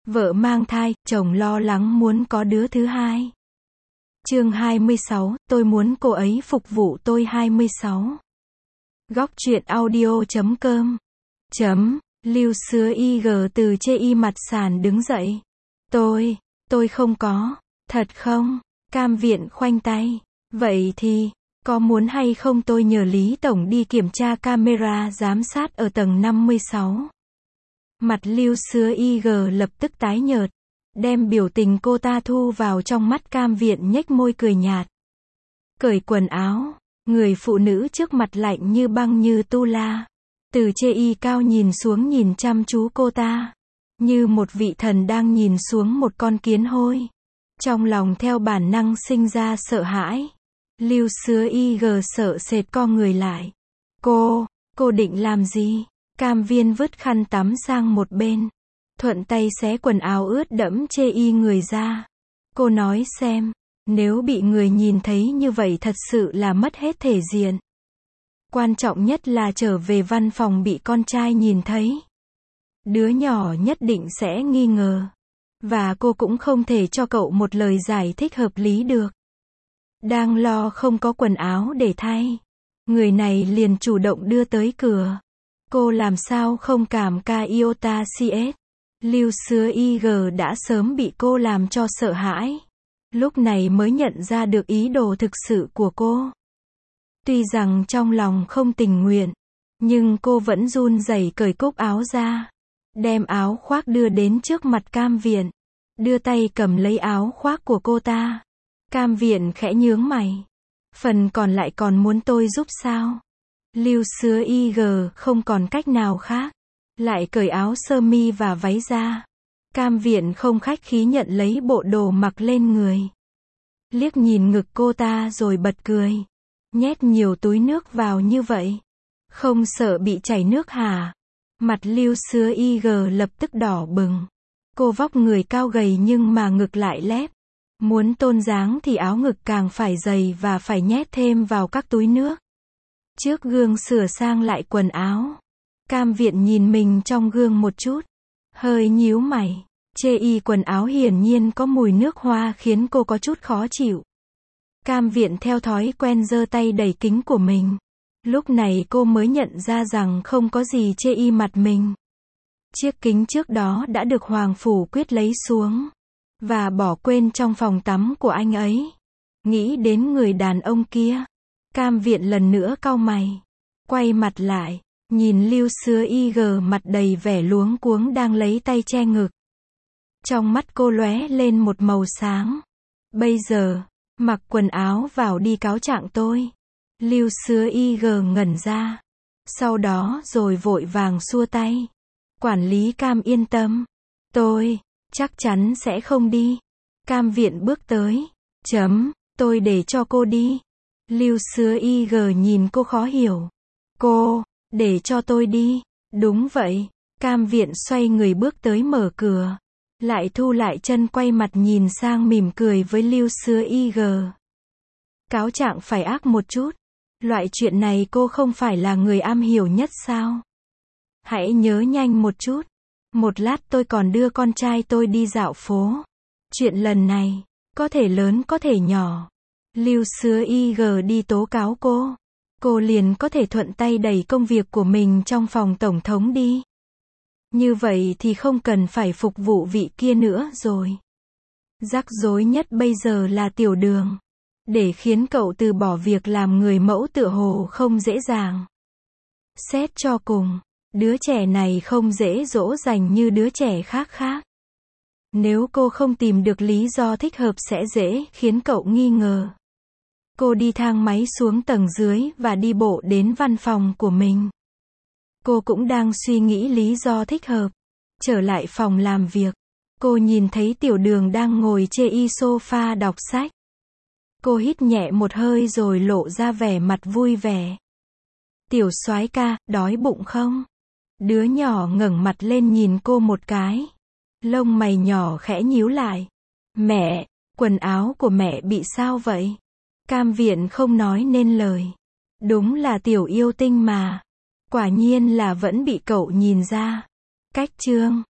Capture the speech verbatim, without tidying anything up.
Vợ mang thai, chồng lo lắng muốn có đứa thứ hai. Chương hai mươi sáu, tôi muốn cô ấy phục vụ tôi hai mươi sáu. Góc truyện audio chấm com. Chấm, Lưu Sứa y gờ từ chê y mặt sàn đứng dậy. Tôi, tôi không có, thật không? Cam Viện khoanh tay. Vậy thì, có muốn hay không tôi nhờ Lý Tổng đi kiểm tra camera giám sát ở tầng năm mươi sáu. Mặt Lưu Sứa y gờ lập tức tái nhợt, đem biểu tình cô ta thu vào trong mắt Cam Viện nhếch môi cười nhạt. Cởi quần áo, người phụ nữ trước mặt lạnh như băng như tu la. Từ chê y cao nhìn xuống nhìn chăm chú cô ta, như một vị thần đang nhìn xuống một con kiến hôi. Trong lòng theo bản năng sinh ra sợ hãi. Lưu Sứa y gờ sợ sệt co người lại. Cô, cô định làm gì? Cam Viên vứt khăn tắm sang một bên, thuận tay xé quần áo ướt đẫm chê y người ra. Cô nói xem, nếu bị người nhìn thấy như vậy thật sự là mất hết thể diện. Quan trọng nhất là trở về văn phòng bị con trai nhìn thấy. Đứa nhỏ nhất định sẽ nghi ngờ. Và cô cũng không thể cho cậu một lời giải thích hợp lý được. Đang lo không có quần áo để thay, người này liền chủ động đưa tới cửa. Cô làm sao không cảm ca iota cs. Lưu Sứa y gờ đã sớm bị cô làm cho sợ hãi. Lúc này mới nhận ra được ý đồ thực sự của cô. Tuy rằng trong lòng không tình nguyện, nhưng cô vẫn run rẩy cởi cúc áo ra, đem áo khoác đưa đến trước mặt Cam Viện, đưa tay cầm lấy áo khoác của cô ta. Cam Viện khẽ nhướng mày. Phần còn lại còn muốn tôi giúp sao? Lưu Sứa y gờ không còn cách nào khác, lại cởi áo sơ mi và váy ra. Cam Viện không khách khí nhận lấy bộ đồ mặc lên người, liếc nhìn ngực cô ta rồi bật cười. Nhét nhiều túi nước vào như vậy, không sợ bị chảy nước hả? Mặt Lưu Sứa y gờ lập tức đỏ bừng. Cô vóc người cao gầy nhưng mà ngực lại lép. Muốn tôn dáng thì áo ngực càng phải dày và phải nhét thêm vào các túi nước. Trước gương sửa sang lại quần áo, Cam Viện nhìn mình trong gương một chút, hơi nhíu mày. Chê y quần áo hiển nhiên có mùi nước hoa khiến cô có chút khó chịu. Cam Viện theo thói quen giơ tay đẩy kính của mình. Lúc này cô mới nhận ra rằng không có gì chê y mặt mình. Chiếc kính trước đó đã được Hoàng Phủ Quyết lấy xuống và bỏ quên trong phòng tắm của anh ấy. Nghĩ đến người đàn ông kia, Cam Viện lần nữa cau mày, quay mặt lại, nhìn Lưu Sứa y gờ mặt đầy vẻ luống cuống đang lấy tay che ngực. Trong mắt cô lóe lên một màu sáng. Bây giờ, mặc quần áo vào đi cáo trạng tôi. Lưu Sứa y gờ ngẩn ra, sau đó rồi vội vàng xua tay. Quản lý Cam yên tâm, tôi chắc chắn sẽ không đi. Cam Viện bước tới. Chấm, tôi để cho cô đi. Lưu Sứa y gờ nhìn cô khó hiểu. Cô, để cho tôi đi. Đúng vậy. Cam Viện xoay người bước tới mở cửa, lại thu lại chân quay mặt nhìn sang mỉm cười với Lưu Sứa y gờ. Cáo trạng phải ác một chút. Loại chuyện này cô không phải là người am hiểu nhất sao? Hãy nhớ nhanh một chút. Một lát tôi còn đưa con trai tôi đi dạo phố. Chuyện lần này, có thể lớn có thể nhỏ. Lưu Sứa y gờ đi tố cáo cô, cô liền có thể thuận tay đẩy công việc của mình trong phòng tổng thống đi. Như vậy thì không cần phải phục vụ vị kia nữa rồi. Rắc rối nhất bây giờ là Tiểu Đường. Để khiến cậu từ bỏ việc làm người mẫu tựa hồ không dễ dàng. Xét cho cùng, đứa trẻ này không dễ dỗ dành như đứa trẻ khác khác. Nếu cô không tìm được lý do thích hợp sẽ dễ khiến cậu nghi ngờ. Cô đi thang máy xuống tầng dưới và đi bộ đến văn phòng của mình. Cô cũng đang suy nghĩ lý do thích hợp. Trở lại phòng làm việc, cô nhìn thấy Tiểu Đường đang ngồi chê y sofa đọc sách. Cô hít nhẹ một hơi rồi lộ ra vẻ mặt vui vẻ. Tiểu soái ca, đói bụng không? Đứa nhỏ ngẩng mặt lên nhìn cô một cái. Lông mày nhỏ khẽ nhíu lại. Mẹ, quần áo của mẹ bị sao vậy? Cam Viện không nói nên lời. Đúng là tiểu yêu tinh mà. Quả nhiên là vẫn bị cậu nhìn ra. Cách chương.